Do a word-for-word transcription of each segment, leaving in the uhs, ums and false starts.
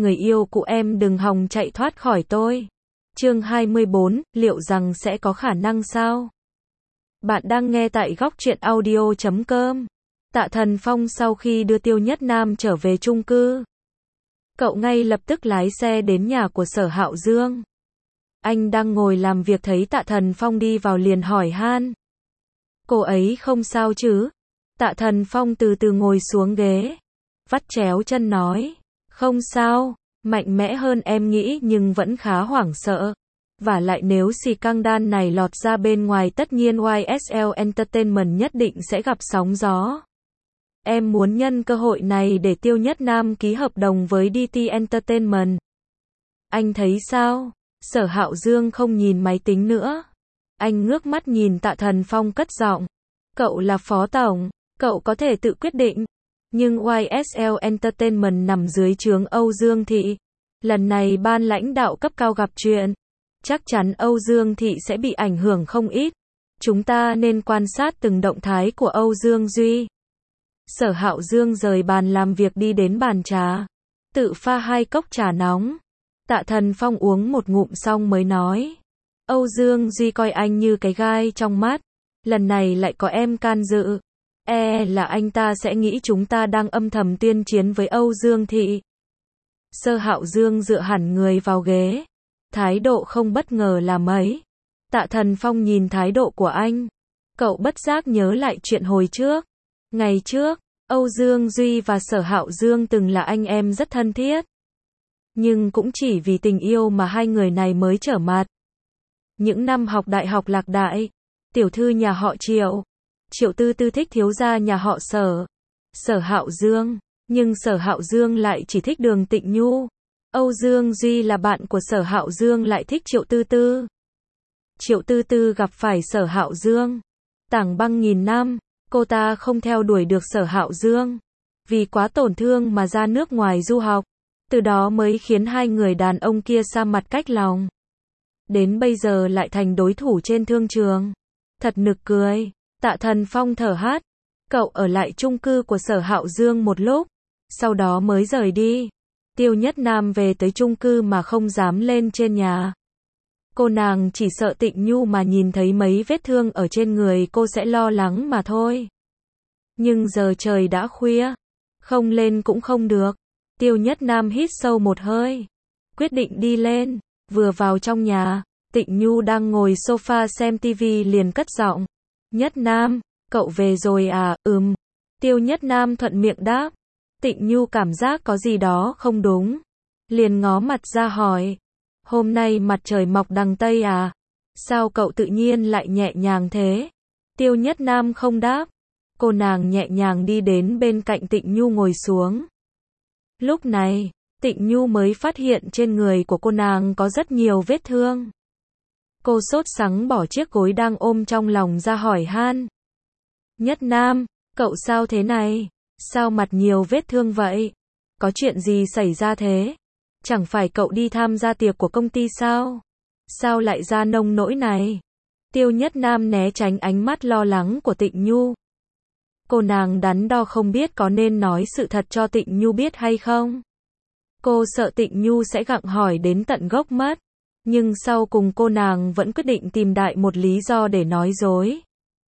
người yêu cũ em đừng hòng chạy thoát khỏi tôi. Chương hai mươi bốn, liệu rằng sẽ có khả năng sao? Bạn đang nghe tại góc truyện audio chấm com. Tạ Thần Phong sau khi đưa Tiêu Nhất Nam trở về chung cư, cậu ngay lập tức lái xe đến nhà của Sở Hạo Dương. Anh đang ngồi làm việc thấy Tạ Thần Phong đi vào liền hỏi han. Cô ấy không sao chứ? Tạ Thần Phong từ từ ngồi xuống ghế, vắt chéo chân nói, không sao, mạnh mẽ hơn em nghĩ nhưng vẫn khá hoảng sợ. Và lại nếu scandal này lọt ra bên ngoài tất nhiên Y S L Entertainment nhất định sẽ gặp sóng gió. Em muốn nhân cơ hội này để Tiêu Nhất Nam ký hợp đồng với đê tê Entertainment. Anh thấy sao? Sở Hạo Dương không nhìn máy tính nữa. Anh ngước mắt nhìn Tạ Thần Phong cất giọng. Cậu là phó tổng, cậu có thể tự quyết định. Nhưng Y S L Entertainment nằm dưới trướng Âu Dương Thị. Lần này ban lãnh đạo cấp cao gặp chuyện, chắc chắn Âu Dương Thị sẽ bị ảnh hưởng không ít. Chúng ta nên quan sát từng động thái của Âu Dương Duy. Sở Hạo Dương rời bàn làm việc đi đến bàn trà, tự pha hai cốc trà nóng. Tạ Thần Phong uống một ngụm xong mới nói. Âu Dương Duy coi anh như cái gai trong mắt. Lần này lại có em can dự. E là anh ta sẽ nghĩ chúng ta đang âm thầm tuyên chiến với Âu Dương Thị. Sở Hạo Dương dựa hẳn người vào ghế, thái độ không bất ngờ là mấy. Tạ Thần Phong nhìn thái độ của anh, cậu bất giác nhớ lại chuyện hồi trước. Ngày trước, Âu Dương Duy và Sở Hạo Dương từng là anh em rất thân thiết. Nhưng cũng chỉ vì tình yêu mà hai người này mới trở mặt. Những năm học đại học Lạc Đại, tiểu thư nhà họ Triệu, Triệu Tư Tư thích thiếu gia nhà họ Sở, Sở Hạo Dương, nhưng Sở Hạo Dương lại chỉ thích Đường Tịnh Nhu. Âu Dương Duy là bạn của Sở Hạo Dương lại thích Triệu Tư Tư. Triệu Tư Tư gặp phải Sở Hạo Dương, tảng băng nghìn năm, cô ta không theo đuổi được Sở Hạo Dương, vì quá tổn thương mà ra nước ngoài du học. Từ đó mới khiến hai người đàn ông kia xa mặt cách lòng. Đến bây giờ lại thành đối thủ trên thương trường. Thật nực cười. Tạ Thần Phong thở hát. Cậu ở lại chung cư của Sở Hạo Dương một lúc, sau đó mới rời đi. Tiêu Nhất Nam về tới chung cư mà không dám lên trên nhà. Cô nàng chỉ sợ Tịnh Nhu mà nhìn thấy mấy vết thương ở trên người cô sẽ lo lắng mà thôi. Nhưng giờ trời đã khuya, không lên cũng không được. Tiêu Nhất Nam hít sâu một hơi, quyết định đi lên. Vừa vào trong nhà, Tịnh Nhu đang ngồi sofa xem tivi liền cất giọng. Nhất Nam, cậu về rồi à? Ừm. Tiêu Nhất Nam thuận miệng đáp. Tịnh Nhu cảm giác có gì đó không đúng, liền ngó mặt ra hỏi. Hôm nay mặt trời mọc đằng Tây à? Sao cậu tự nhiên lại nhẹ nhàng thế? Tiêu Nhất Nam không đáp. Cô nàng nhẹ nhàng đi đến bên cạnh Tịnh Nhu ngồi xuống. Lúc này, Tịnh Nhu mới phát hiện trên người của cô nàng có rất nhiều vết thương. Cô sốt sắng bỏ chiếc gối đang ôm trong lòng ra hỏi han. Nhất Nam, cậu sao thế này? Sao mặt nhiều vết thương vậy? Có chuyện gì xảy ra thế? Chẳng phải cậu đi tham gia tiệc của công ty sao? Sao lại ra nông nỗi này? Tiêu Nhất Nam né tránh ánh mắt lo lắng của Tịnh Nhu. Cô nàng đắn đo không biết có nên nói sự thật cho Tịnh Nhu biết hay không. Cô sợ Tịnh Nhu sẽ gặng hỏi đến tận gốc mất. Nhưng sau cùng cô nàng vẫn quyết định tìm đại một lý do để nói dối.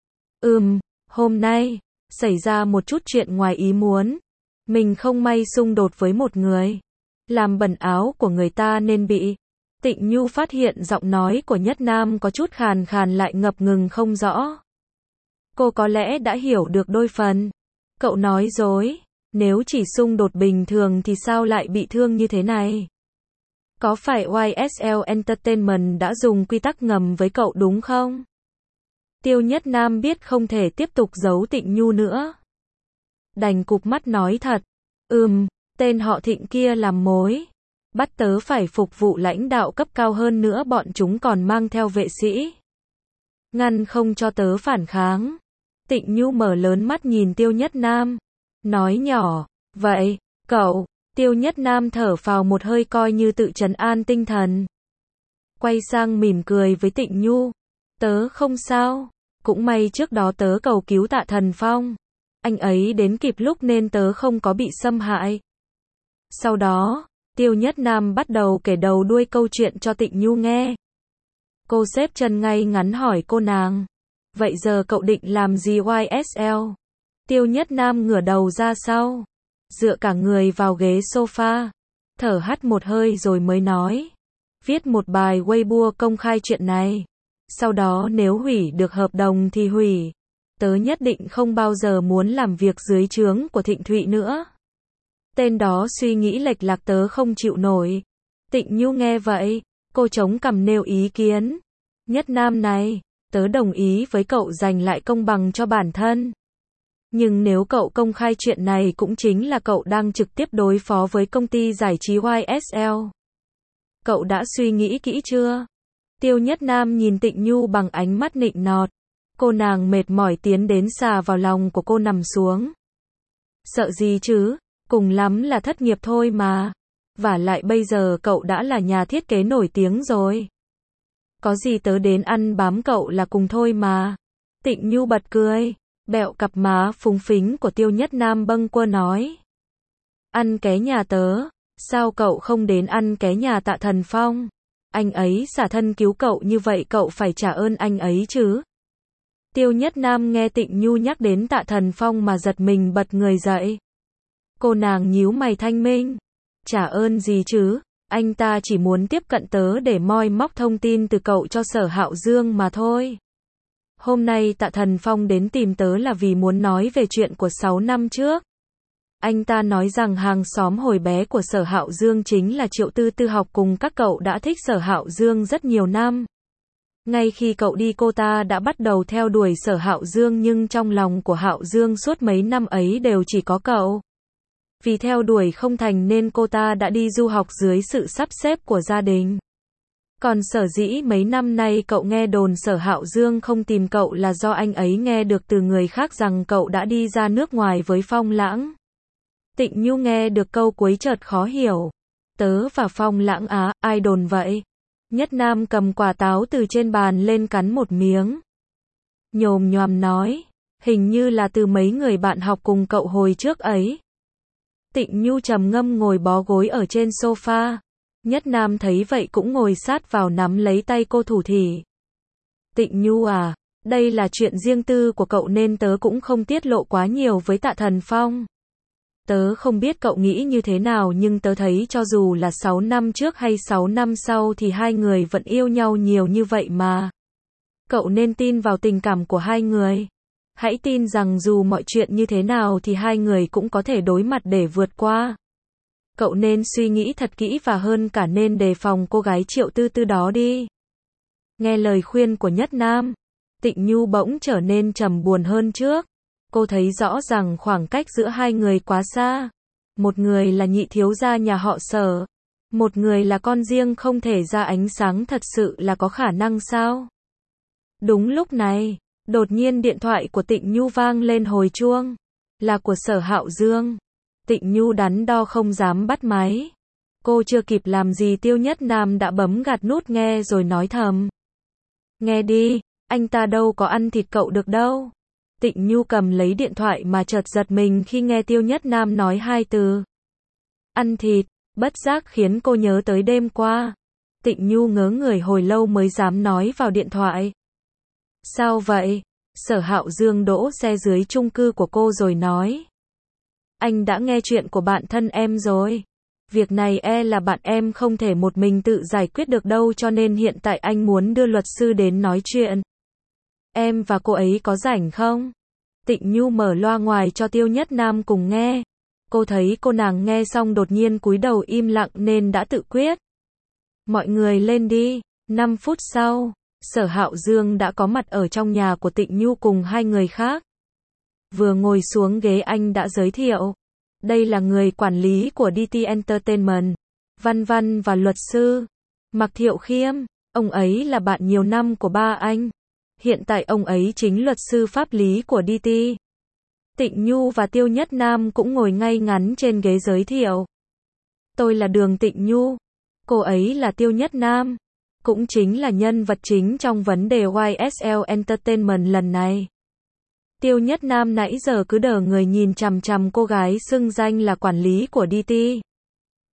Ừm, hôm nay, xảy ra một chút chuyện ngoài ý muốn. Mình không may xung đột với một người, làm bẩn áo của người ta nên bị. Tịnh Nhu phát hiện giọng nói của Nhất Nam có chút khàn khàn lại ngập ngừng không rõ. Cô có lẽ đã hiểu được đôi phần. Cậu nói dối, nếu chỉ xung đột bình thường thì sao lại bị thương như thế này? Có phải Y S L Entertainment đã dùng quy tắc ngầm với cậu đúng không? Tiêu Nhất Nam biết không thể tiếp tục giấu Tịnh Nhu nữa. Đành cụp mắt nói thật. Ừm, tên họ Thịnh kia làm mối. Bắt tớ phải phục vụ lãnh đạo cấp cao hơn nữa bọn chúng còn mang theo vệ sĩ. Ngăn không cho tớ phản kháng. Tịnh Nhu mở lớn mắt nhìn Tiêu Nhất Nam. Nói nhỏ, vậy, cậu, Tiêu Nhất Nam thở phào một hơi coi như tự trấn an tinh thần. Quay sang mỉm cười với Tịnh Nhu. Tớ không sao, cũng may trước đó tớ cầu cứu Tạ Thần Phong. Anh ấy đến kịp lúc nên tớ không có bị xâm hại. Sau đó, Tiêu Nhất Nam bắt đầu kể đầu đuôi câu chuyện cho Tịnh Nhu nghe. Cô xếp chân ngay ngắn hỏi cô nàng. Vậy giờ cậu định làm gì i ét lờ? Tiêu Nhất Nam ngửa đầu ra sau, dựa cả người vào ghế sofa, thở hắt một hơi rồi mới nói. Viết một bài Weibo công khai chuyện này. Sau đó nếu hủy được hợp đồng thì hủy. Tớ nhất định không bao giờ muốn làm việc dưới trướng của Thịnh Thụy nữa. Tên đó suy nghĩ lệch lạc tớ không chịu nổi. Tịnh Nhu nghe vậy, cô chống cằm nêu ý kiến. Nhất Nam này, tớ đồng ý với cậu giành lại công bằng cho bản thân. Nhưng nếu cậu công khai chuyện này cũng chính là cậu đang trực tiếp đối phó với công ty giải trí i ét lờ. Cậu đã suy nghĩ kỹ chưa? Tiêu Nhất Nam nhìn Tịnh Nhu bằng ánh mắt nịnh nọt. Cô nàng mệt mỏi tiến đến xà vào lòng của cô nằm xuống. Sợ gì chứ, cùng lắm là thất nghiệp thôi mà. Vả lại bây giờ cậu đã là nhà thiết kế nổi tiếng rồi. Có gì tớ đến ăn bám cậu là cùng thôi mà. Tịnh Nhu bật cười, bẹo cặp má phúng phính của Tiêu Nhất Nam bâng quơ nói. Ăn ké nhà tớ, sao cậu không đến ăn ké nhà Tạ Thần Phong? Anh ấy xả thân cứu cậu như vậy cậu phải trả ơn anh ấy chứ. Tiêu Nhất Nam nghe Tịnh Nhu nhắc đến Tạ Thần Phong mà giật mình bật người dậy. Cô nàng nhíu mày thanh minh. Trả ơn gì chứ, anh ta chỉ muốn tiếp cận tớ để moi móc thông tin từ cậu cho Sở Hạo Dương mà thôi. Hôm nay Tạ Thần Phong đến tìm tớ là vì muốn nói về chuyện của sáu năm trước. Anh ta nói rằng hàng xóm hồi bé của Sở Hạo Dương chính là Triệu Tư Tư học cùng các cậu đã thích Sở Hạo Dương rất nhiều năm. Ngay khi cậu đi cô ta đã bắt đầu theo đuổi Sở Hạo Dương nhưng trong lòng của Hạo Dương suốt mấy năm ấy đều chỉ có cậu. Vì theo đuổi không thành nên cô ta đã đi du học dưới sự sắp xếp của gia đình. Còn sở dĩ mấy năm nay cậu nghe đồn Sở Hạo Dương không tìm cậu là do anh ấy nghe được từ người khác rằng cậu đã đi ra nước ngoài với Phong Lãng. Tịnh Nhu nghe được câu cuối chợt khó hiểu. Tớ và Phong Lãng á, ai đồn vậy? Nhất Nam cầm quả táo từ trên bàn lên cắn một miếng. Nhồm nhoàm nói, hình như là từ mấy người bạn học cùng cậu hồi trước ấy. Tịnh Nhu trầm ngâm ngồi bó gối ở trên sofa. Nhất Nam thấy vậy cũng ngồi sát vào nắm lấy tay cô thủ thỉ. Tịnh Nhu à, đây là chuyện riêng tư của cậu nên tớ cũng không tiết lộ quá nhiều với Tạ Thần Phong. Tớ không biết cậu nghĩ như thế nào nhưng tớ thấy cho dù là sáu năm trước hay sáu năm sau thì hai người vẫn yêu nhau nhiều như vậy mà. Cậu nên tin vào tình cảm của hai người. Hãy tin rằng dù mọi chuyện như thế nào thì hai người cũng có thể đối mặt để vượt qua. Cậu nên suy nghĩ thật kỹ và hơn cả nên đề phòng cô gái Triệu Tư Tư đó đi. Nghe lời khuyên của Nhất Nam, Tịnh Nhu bỗng trở nên trầm buồn hơn trước. Cô thấy rõ rằng khoảng cách giữa hai người quá xa. Một người là nhị thiếu gia nhà họ Sở. Một người là con riêng không thể ra ánh sáng thật sự là có khả năng sao? Đúng lúc này, đột nhiên điện thoại của Tịnh Nhu vang lên hồi chuông. Là của Sở Hạo Dương. Tịnh Nhu đắn đo không dám bắt máy. Cô chưa kịp làm gì Tiêu Nhất Nam đã bấm gạt nút nghe rồi nói thầm. Nghe đi, anh ta đâu có ăn thịt cậu được đâu. Tịnh Nhu cầm lấy điện thoại mà chợt giật mình khi nghe Tiêu Nhất Nam nói hai từ. Ăn thịt, bất giác khiến cô nhớ tới đêm qua. Tịnh Nhu ngớ người hồi lâu mới dám nói vào điện thoại. Sao vậy? Sở Hạo Dương đỗ xe dưới chung cư của cô rồi nói. Anh đã nghe chuyện của bạn thân em rồi. Việc này e là bạn em không thể một mình tự giải quyết được đâu cho nên hiện tại anh muốn đưa luật sư đến nói chuyện. Em và cô ấy có rảnh không? Tịnh Nhu mở loa ngoài cho Tiêu Nhất Nam cùng nghe. Cô thấy cô nàng nghe xong đột nhiên cúi đầu im lặng nên đã tự quyết. Mọi người lên đi. năm phút sau, Sở Hạo Dương đã có mặt ở trong nhà của Tịnh Nhu cùng hai người khác. Vừa ngồi xuống ghế anh đã giới thiệu. Đây là người quản lý của đê tê Entertainment, Văn Văn và luật sư Mạc Thiệu Khiêm. Ông ấy là bạn nhiều năm của ba anh. Hiện tại ông ấy chính luật sư pháp lý của đê tê. Tịnh Nhu và Tiêu Nhất Nam cũng ngồi ngay ngắn trên ghế giới thiệu. Tôi là Đường Tịnh Nhu. Cô ấy là Tiêu Nhất Nam. Cũng chính là nhân vật chính trong vấn đề i ét lờ Entertainment lần này. Tiêu Nhất Nam nãy giờ cứ đờ người nhìn chằm chằm cô gái xưng danh là quản lý của đê tê.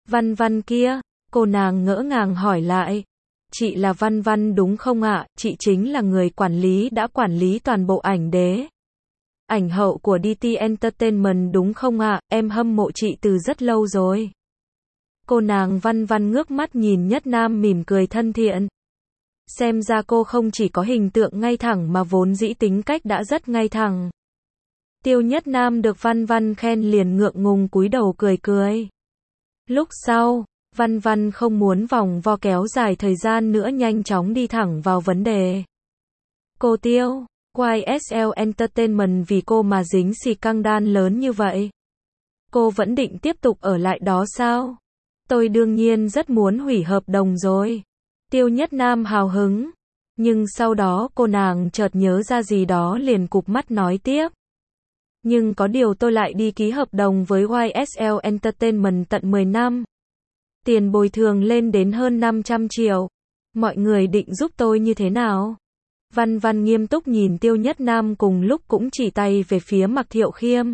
Văn Văn kia, cô nàng ngỡ ngàng hỏi lại. Chị là Văn Văn đúng không ạ? Chị chính là người quản lý đã quản lý toàn bộ ảnh đế. Ảnh hậu của đê tê Entertainment đúng không ạ? Em hâm mộ chị từ rất lâu rồi. Cô nàng Văn Văn ngước mắt nhìn Nhất Nam mỉm cười thân thiện. Xem ra cô không chỉ có hình tượng ngay thẳng mà vốn dĩ tính cách đã rất ngay thẳng. Tiêu Nhất Nam được Văn Văn khen liền ngượng ngùng cúi đầu cười cười. Lúc sau, Văn Văn không muốn vòng vo kéo dài thời gian nữa nhanh chóng đi thẳng vào vấn đề. Cô Tiêu, i ét lờ Entertainment vì cô mà dính xì căng đan lớn như vậy. Cô vẫn định tiếp tục ở lại đó sao? Tôi đương nhiên rất muốn hủy hợp đồng rồi. Tiêu Nhất Nam hào hứng. Nhưng sau đó cô nàng chợt nhớ ra gì đó liền cụp mắt nói tiếp. Nhưng có điều tôi lại đi ký hợp đồng với i ét lờ Entertainment tận mười năm. Tiền bồi thường lên đến hơn năm trăm triệu. Mọi người định giúp tôi như thế nào? Văn Văn nghiêm túc nhìn Tiêu Nhất Nam cùng lúc cũng chỉ tay về phía Mạc Thiệu Khiêm.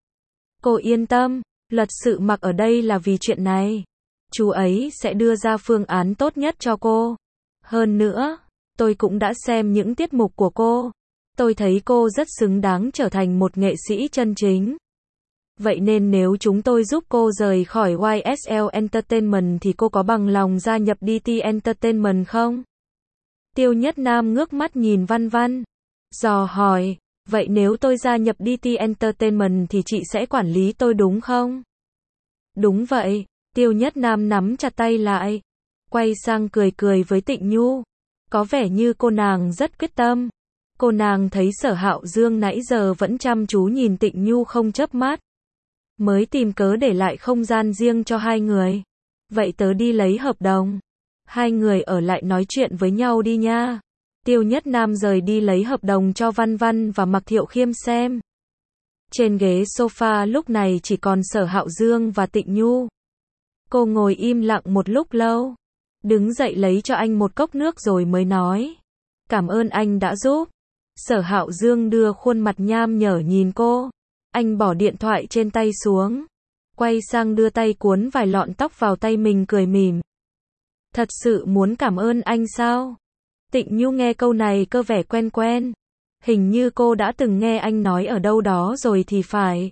Cô yên tâm, luật sự Mạc ở đây là vì chuyện này. Chú ấy sẽ đưa ra phương án tốt nhất cho cô. Hơn nữa, tôi cũng đã xem những tiết mục của cô. Tôi thấy cô rất xứng đáng trở thành một nghệ sĩ chân chính. Vậy nên nếu chúng tôi giúp cô rời khỏi i ét lờ Entertainment thì cô có bằng lòng gia nhập đê tê Entertainment không? Tiêu Nhất Nam ngước mắt nhìn Văn Văn. Dò hỏi, vậy nếu tôi gia nhập đê tê Entertainment thì chị sẽ quản lý tôi đúng không? Đúng vậy, Tiêu Nhất Nam nắm chặt tay lại. Quay sang cười cười với Tịnh Nhu. Có vẻ như cô nàng rất quyết tâm. Cô nàng thấy Sở Hạo Dương nãy giờ vẫn chăm chú nhìn Tịnh Nhu không chớp mắt. Mới tìm cớ để lại không gian riêng cho hai người. Vậy tớ đi lấy hợp đồng. Hai người ở lại nói chuyện với nhau đi nha. Tiêu Nhất Nam rời đi lấy hợp đồng cho Văn Văn và Mạc Thiệu Khiêm xem. Trên ghế sofa lúc này chỉ còn Sở Hạo Dương và Tịnh Nhu. Cô ngồi im lặng một lúc lâu. Đứng dậy lấy cho anh một cốc nước rồi mới nói. Cảm ơn anh đã giúp. Sở Hạo Dương đưa khuôn mặt nham nhở nhìn cô. Anh bỏ điện thoại trên tay xuống. Quay sang đưa tay cuốn vài lọn tóc vào tay mình cười mỉm. Thật sự muốn cảm ơn anh sao? Tịnh Nhu nghe câu này cơ vẻ quen quen. Hình như cô đã từng nghe anh nói ở đâu đó rồi thì phải.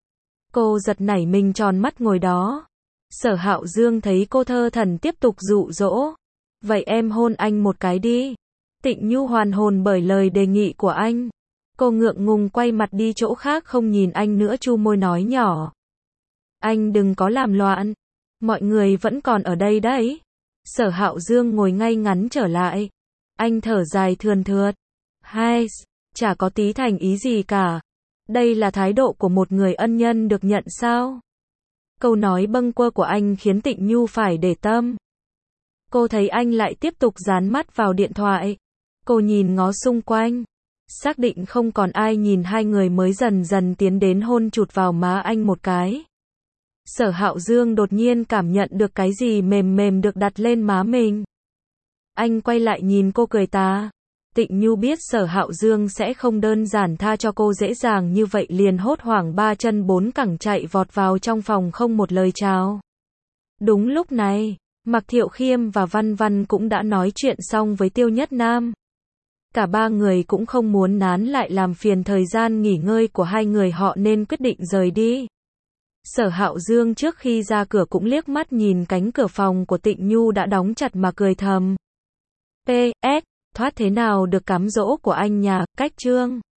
Cô giật nảy mình tròn mắt ngồi đó. Sở Hạo Dương thấy cô thơ thẩn tiếp tục dụ dỗ. Vậy em hôn anh một cái đi. Tịnh Nhu hoàn hồn bởi lời đề nghị của anh. Cô ngượng ngùng quay mặt đi chỗ khác không nhìn anh nữa chu môi nói nhỏ. Anh đừng có làm loạn. Mọi người vẫn còn ở đây đấy. Sở Hạo Dương ngồi ngay ngắn trở lại. Anh thở dài thườn thượt. Hai, chả có tí thành ý gì cả. Đây là thái độ của một người ân nhân được nhận sao? Câu nói bâng quơ của anh khiến Tịnh Nhu phải để tâm. Cô thấy anh lại tiếp tục dán mắt vào điện thoại. Cô nhìn ngó xung quanh. Xác định không còn ai nhìn hai người mới dần dần tiến đến hôn chụt vào má anh một cái. Sở Hạo Dương đột nhiên cảm nhận được cái gì mềm mềm được đặt lên má mình. Anh quay lại nhìn cô cười tà. Tịnh Nhu biết Sở Hạo Dương sẽ không đơn giản tha cho cô dễ dàng như vậy liền hốt hoảng ba chân bốn cẳng chạy vọt vào trong phòng không một lời chào. Đúng lúc này, Mạc Thiệu Khiêm và Văn Văn cũng đã nói chuyện xong với Tiêu Nhất Nam. Cả ba người cũng không muốn nán lại làm phiền thời gian nghỉ ngơi của hai người họ nên quyết định rời đi. Sở Hạo Dương trước khi ra cửa cũng liếc mắt nhìn cánh cửa phòng của Tịnh Nhu đã đóng chặt mà cười thầm. pê ét, thoát thế nào được cám dỗ của anh nhà, cách chương.